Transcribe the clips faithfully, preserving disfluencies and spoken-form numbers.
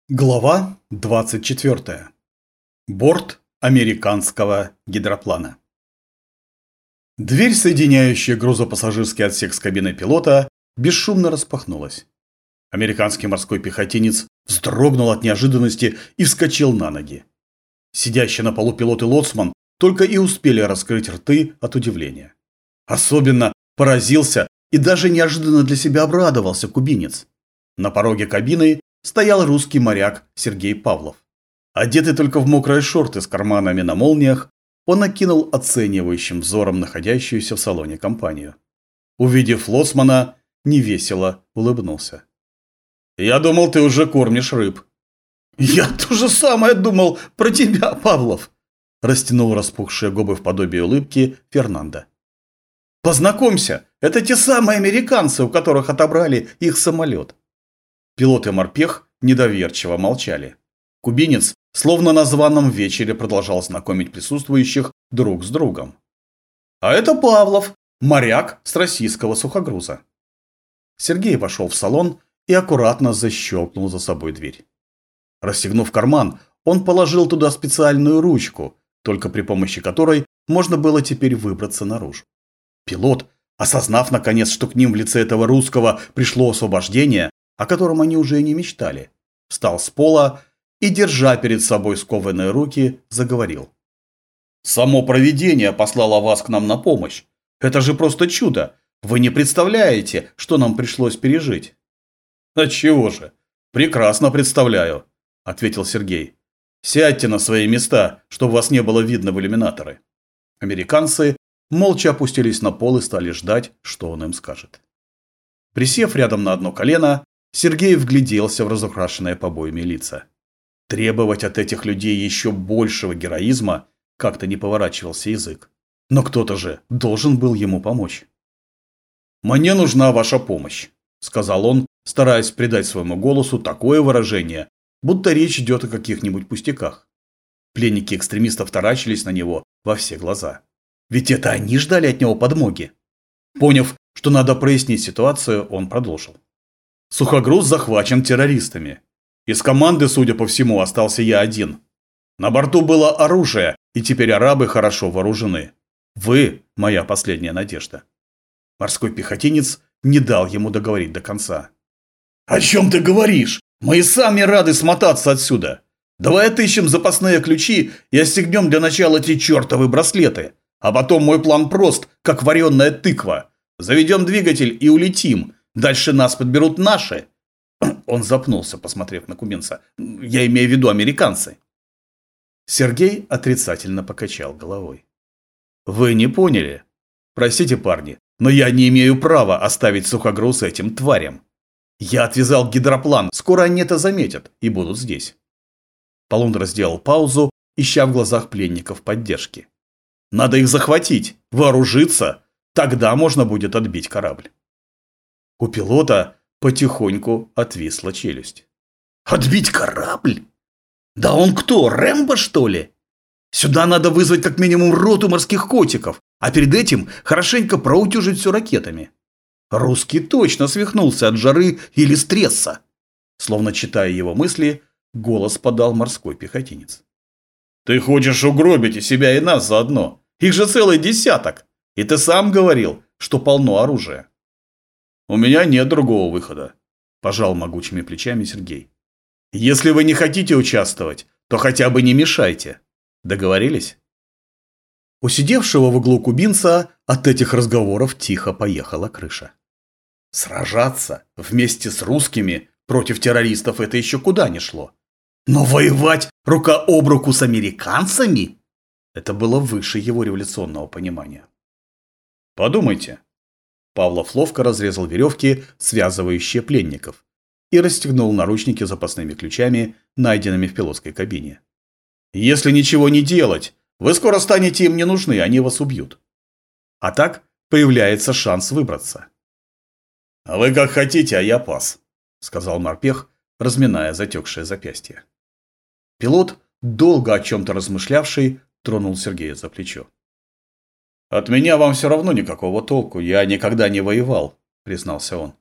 Глава двадцать четвёртая. Борт американского гидроплана. Дверь, соединяющая грузопассажирский отсек с кабиной пилота, бесшумно распахнулась. Американский морской пехотинец вздрогнул от неожиданности и вскочил на ноги. Сидящие на полу пилот и лоцман только и успели раскрыть рты от удивления. Особенно поразился и даже неожиданно для себя обрадовался кубинец. На пороге кабины стоял русский моряк Сергей Павлов. Одетый только в мокрые шорты с карманами на молниях, он окинул оценивающим взором находящуюся в салоне компанию. Увидев лоцмана, невесело улыбнулся. «Я думал, ты уже кормишь рыб». «Я то же самое думал про тебя, Павлов», – растянул распухшие губы в подобие улыбки Фернандо. «Познакомься, это те самые американцы, у которых отобрали их самолет». Пилот и морпех недоверчиво молчали. Кубинец, словно на званом вечере, продолжал знакомить присутствующих друг с другом. «А это Павлов, моряк с российского сухогруза». Сергей вошел в салон и аккуратно защелкнул за собой дверь. Расстегнув карман, он положил туда специальную ручку, только при помощи которой можно было теперь выбраться наружу. Пилот, осознав наконец, что к ним в лице этого русского пришло освобождение, о котором они уже и не мечтали, встал с пола и, держа перед собой скованные руки, заговорил. «Само провидение послало вас к нам на помощь. Это же просто чудо. Вы не представляете, что нам пришлось пережить». «Отчего же? Прекрасно представляю», – ответил Сергей. «Сядьте на свои места, чтобы вас не было видно в иллюминаторы». Американцы молча опустились на пол и стали ждать, что он им скажет. Присев рядом на одно колено, Сергей вгляделся в разукрашенные побоями лица. Требовать от этих людей еще большего героизма как-то не поворачивался язык. Но кто-то же должен был ему помочь. «Мне нужна ваша помощь», – сказал он, стараясь придать своему голосу такое выражение, будто речь идет о каких-нибудь пустяках. Пленники экстремистов таращились на него во все глаза. Ведь это они ждали от него подмоги. Поняв, что надо прояснить ситуацию, он продолжил. «Сухогруз захвачен террористами. Из команды, судя по всему, остался я один. На борту было оружие, и теперь арабы хорошо вооружены. Вы – моя последняя надежда». Морской пехотинец не дал ему договорить до конца. «О чем ты говоришь? Мы и сами рады смотаться отсюда. Давай отыщем запасные ключи и отстегнем для начала эти чертовы браслеты. А потом мой план прост, как вареная тыква. Заведем двигатель и улетим. Дальше нас подберут наши». Он запнулся, посмотрев на кубинца. «Я имею в виду американцы». Сергей отрицательно покачал головой. «Вы не поняли? Простите, парни, но я не имею права оставить сухогруз этим тварям. Я отвязал гидроплан, скоро они это заметят и будут здесь». Полундра сделал паузу, ища в глазах пленников поддержки. «Надо их захватить, вооружиться, тогда можно будет отбить корабль». У пилота потихоньку отвисла челюсть. «Отбить корабль? Да он кто, Рэмбо, что ли? Сюда надо вызвать как минимум роту морских котиков, а перед этим хорошенько проутюжить все ракетами. Русский точно свихнулся от жары или стресса». Словно читая его мысли, голос подал морской пехотинец. «Ты хочешь угробить и себя, и нас заодно. Их же целый десяток. И ты сам говорил, что полно оружия». «У меня нет другого выхода», – пожал могучими плечами Сергей. «Если вы не хотите участвовать, то хотя бы не мешайте. Договорились?» У сидевшего в углу кубинца от этих разговоров тихо поехала крыша. Сражаться вместе с русскими против террористов это еще куда ни шло. Но воевать рука об руку с американцами – это было выше его революционного понимания. «Подумайте». Павлов ловко разрезал веревки, связывающие пленников, и расстегнул наручники запасными ключами, найденными в пилотской кабине. «Если ничего не делать, вы скоро станете им не нужны, они вас убьют. А так появляется шанс выбраться». «А вы как хотите, а я пас», – сказал морпех, разминая затекшее запястье. Пилот, долго о чем-то размышлявший, тронул Сергея за плечо. «От меня вам все равно никакого толку, я никогда не воевал», – признался он.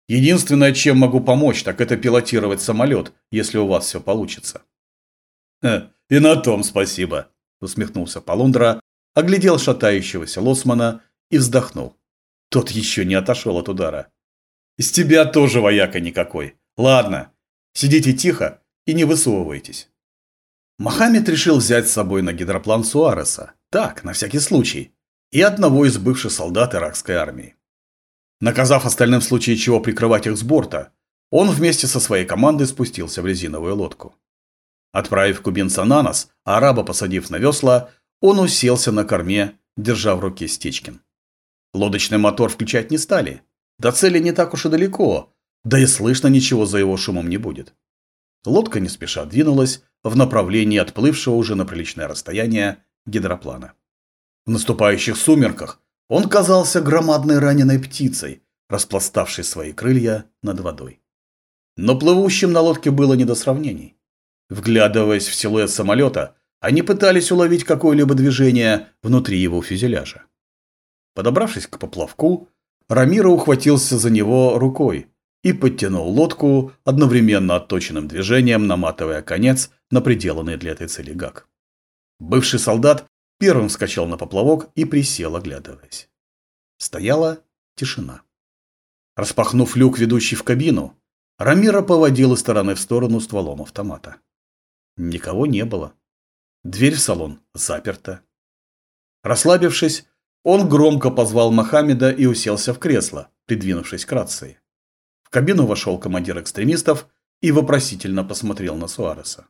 Единственное, чем могу помочь, так это пилотировать самолет, если у вас все получится». «Ха, и на том спасибо», – усмехнулся Полундра, оглядел шатающегося лоцмана и вздохнул. Тот еще не отошел от удара. «Из тебя тоже вояка никакой. Ладно, сидите тихо и не высовывайтесь». Мохаммед решил взять с собой на гидроплан Суареса, так, на всякий случай, и одного из бывших солдат иракской армии. Наказав остальным в случае чего прикрывать их с борта, он вместе со своей командой спустился в резиновую лодку. Отправив кубинца на нос, а араба посадив на весла, он уселся на корме, держа в руке Стечкин. Лодочный мотор включать не стали. До цели не так уж и далеко, да и слышно ничего за его шумом не будет. Лодка не спеша двинулась в направлении отплывшего уже на приличное расстояние гидроплана. В наступающих сумерках он казался громадной раненой птицей, распластавшей свои крылья над водой. Но плывущим на лодке было не до сравнений. Вглядываясь в силуэт самолета, они пытались уловить какое-либо движение внутри его фюзеляжа. Подобравшись к поплавку, Рамиро ухватился за него рукой и подтянул лодку, одновременно отточенным движением наматывая конец на приделанный для этой цели гак. Бывший солдат первым вскочил на поплавок и присел, оглядываясь. Стояла тишина. Распахнув люк, ведущий в кабину, Рамиро поводил из стороны в сторону стволом автомата. Никого не было. Дверь в салон заперта. Расслабившись, он громко позвал Мохаммеда и уселся в кресло, придвинувшись к рации. В кабину вошел командир экстремистов и вопросительно посмотрел на Суареса.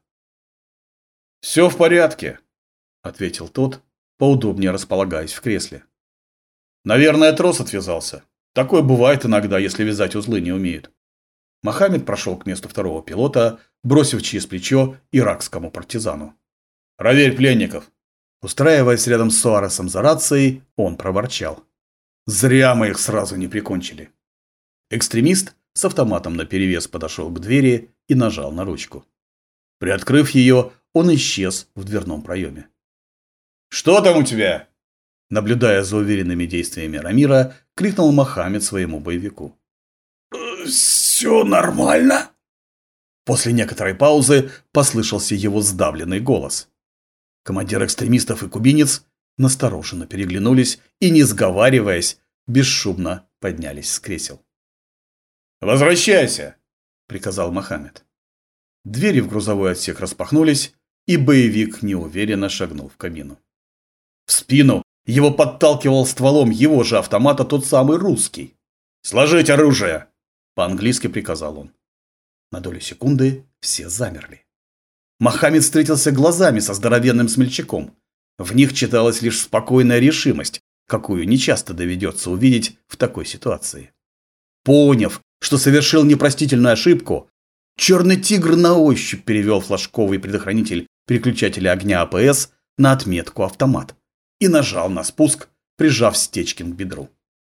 «Все в порядке», – ответил тот, поудобнее располагаясь в кресле. «Наверное, трос отвязался. Такое бывает иногда, если вязать узлы не умеют». Мохаммед прошел к месту второго пилота, бросив через плечо иракскому партизану. «Проверь пленников». Устраиваясь рядом с Суаресом за рацией, он проворчал. «Зря мы их сразу не прикончили». Экстремист с автоматом наперевес подошел к двери и нажал на ручку. Приоткрыв ее, он исчез в дверном проеме. «Что там у тебя?» Наблюдая за уверенными действиями Рамира, крикнул Мохаммед своему боевику. «Все нормально?» После некоторой паузы послышался его сдавленный голос. Командир экстремистов и кубинец настороженно переглянулись и, не сговариваясь, бесшумно поднялись с кресел. «Возвращайся!» – приказал Мохаммед. Двери в грузовой отсек распахнулись, и боевик неуверенно шагнул в кабину. В спину его подталкивал стволом его же автомата тот самый русский. «Сложить оружие!» – по-английски приказал он. На долю секунды все замерли. Мохаммед встретился глазами со здоровенным смельчаком. В них читалась лишь спокойная решимость, какую нечасто доведется увидеть в такой ситуации. Поняв, что совершил непростительную ошибку, черный тигр на ощупь перевел флажковый предохранитель переключателя огня АПС на отметку автомат и нажал на спуск, прижав Стечкин к бедру.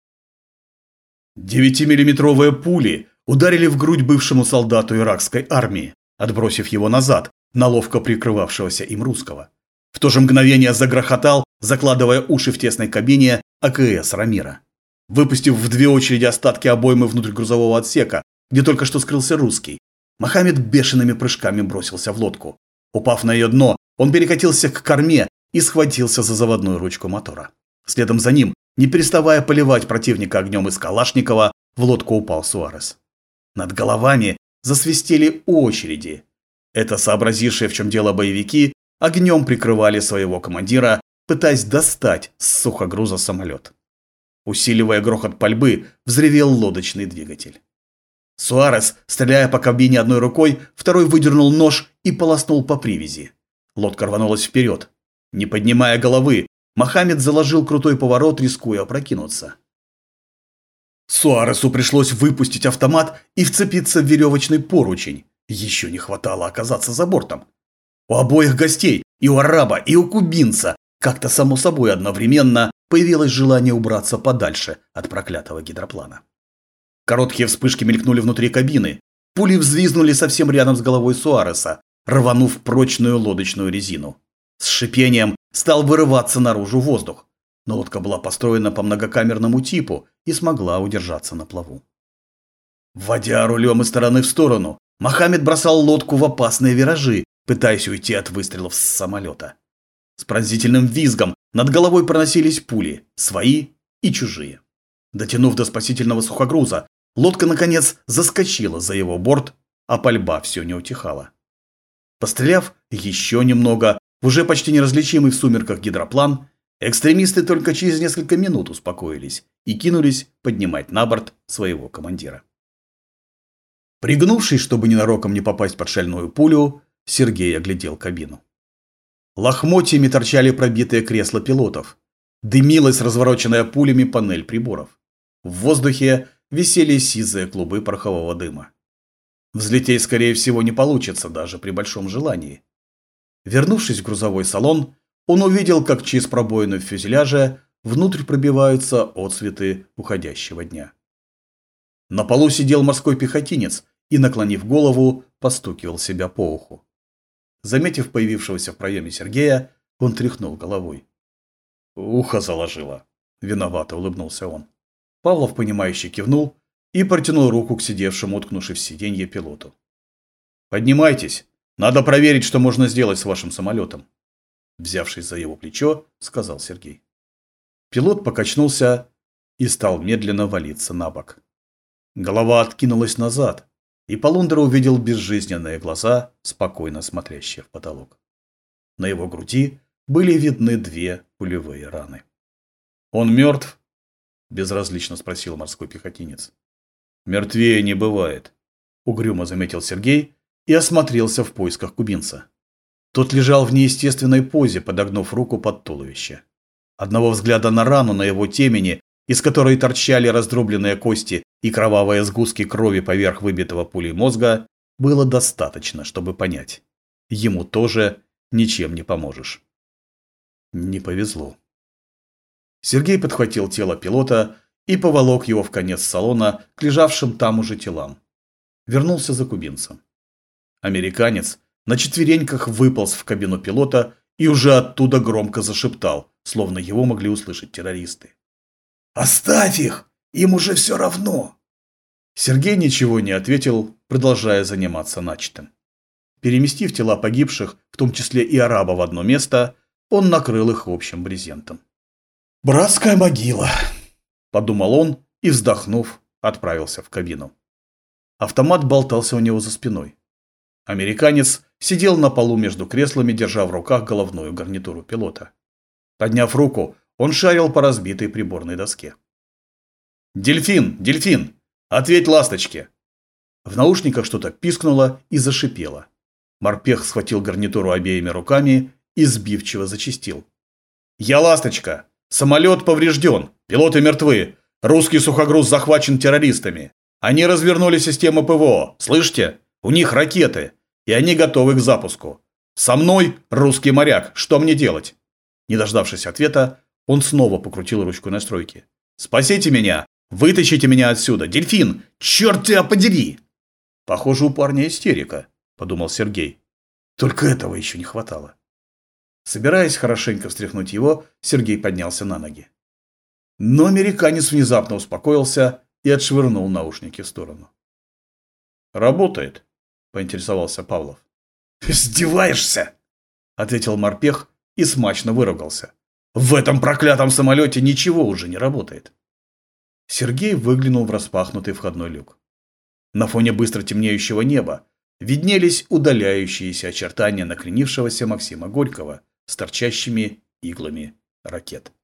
Девятимиллиметровые пули ударили в грудь бывшему солдату иракской армии, отбросив его назад, на ловко прикрывавшегося им русского. В то же мгновение загрохотал, закладывая уши в тесной кабине, АКС Рамира. Выпустив в две очереди остатки обоймы внутрь грузового отсека, где только что скрылся русский, Мохаммед бешеными прыжками бросился в лодку. Упав на ее дно, он перекатился к корме и схватился за заводную ручку мотора. Следом за ним, не переставая поливать противника огнем из Калашникова, в лодку упал Суарес. Над головами засвистели очереди. Это сообразившие, в чем дело боевики, огнем прикрывали своего командира, пытаясь достать с сухогруза самолет. Усиливая грохот пальбы, взревел лодочный двигатель. Суарес, стреляя по кабине одной рукой, второй выдернул нож и полоснул по привязи. Лодка рванулась вперед. Не поднимая головы, Мохаммед заложил крутой поворот, рискуя опрокинуться. Суаресу пришлось выпустить автомат и вцепиться в веревочный поручень. Еще не хватало оказаться за бортом. У обоих гостей, и у араба, и у кубинца, как-то само собой одновременно появилось желание убраться подальше от проклятого гидроплана. Короткие вспышки мелькнули внутри кабины. Пули взвизгнули совсем рядом с головой Суареса, рванув прочную лодочную резину. С шипением стал вырываться наружу воздух. Но лодка была построена по многокамерному типу и смогла удержаться на плаву. Вводя рулем из стороны в сторону, Мохаммед бросал лодку в опасные виражи, пытаясь уйти от выстрелов с самолета. С пронзительным визгом над головой проносились пули, свои и чужие. Дотянув до спасительного сухогруза, лодка, наконец, заскочила за его борт, а пальба все не утихала. Постреляв еще немного, в уже почти неразличимый в сумерках гидроплан, экстремисты только через несколько минут успокоились и кинулись поднимать на борт своего командира. Пригнувшись, чтобы ненароком не попасть под шальную пулю, Сергей оглядел кабину. Лохмотьями торчали пробитые кресла пилотов. Дымилась развороченная пулями панель приборов. В воздухе висели сизые клубы порохового дыма. Взлететь, скорее всего, не получится даже при большом желании. Вернувшись в грузовой салон, он увидел, как через пробоину в фюзеляже внутрь пробиваются отсветы уходящего дня. На полу сидел морской пехотинец и, наклонив голову, постукивал себя по уху. Заметив появившегося в проеме Сергея, он тряхнул головой. «Ухо заложило», – виновато улыбнулся он. Павлов, понимающе кивнул и протянул руку к сидевшему, уткнувшись в сиденье, пилоту. «Поднимайтесь, надо проверить, что можно сделать с вашим самолетом», – взявшись за его плечо, сказал Сергей. Пилот покачнулся и стал медленно валиться на бок. Голова откинулась назад, и Полундра увидел безжизненные глаза, спокойно смотрящие в потолок. На его груди были видны две пулевые раны. «Он мертв?» – безразлично спросил морской пехотинец. «Мертвее не бывает», – угрюмо заметил Сергей и осмотрелся в поисках кубинца. Тот лежал в неестественной позе, подогнув руку под туловище. Одного взгляда на рану на его темени, из которой торчали раздробленные кости и кровавые сгустки крови поверх выбитого пулей мозга, было достаточно, чтобы понять. Ему тоже ничем не поможешь. Не повезло. Сергей подхватил тело пилота и поволок его в конец салона к лежавшим там уже телам. Вернулся за кубинцем. Американец на четвереньках выполз в кабину пилота и уже оттуда громко зашептал, словно его могли услышать террористы. «Оставь их! Им уже все равно!» Сергей ничего не ответил, продолжая заниматься начатым. Переместив тела погибших, в том числе и араба, в одно место, он накрыл их общим брезентом. «Братская могила!» – подумал он и, вздохнув, отправился в кабину. Автомат болтался у него за спиной. Американец сидел на полу между креслами, держа в руках головную гарнитуру пилота. Подняв руку, он шарил по разбитой приборной доске. «Дельфин! Дельфин! Ответь ласточке!» В наушниках что-то пискнуло и зашипело. Морпех схватил гарнитуру обеими руками и сбивчиво зачастил. «Я ласточка! Самолет поврежден! Пилоты мертвы! Русский сухогруз захвачен террористами! Они развернули систему ПВО! Слышите? У них ракеты! И они готовы к запуску! Со мной русский моряк! Что мне делать?» Не дождавшись ответа, он снова покрутил ручку настройки. «Спасите меня! Вытащите меня отсюда! Дельфин! Черт тебя подери!» «Похоже, у парня истерика», – подумал Сергей. Только этого еще не хватало. Собираясь хорошенько встряхнуть его, Сергей поднялся на ноги. Но американец внезапно успокоился и отшвырнул наушники в сторону. «Работает», – поинтересовался Павлов. «Издеваешься?» – ответил морпех и смачно выругался. «В этом проклятом самолете ничего уже не работает». Сергей выглянул в распахнутый входной люк. На фоне быстро темнеющего неба виднелись удаляющиеся очертания накренившегося Максима Горького с торчащими иглами ракет.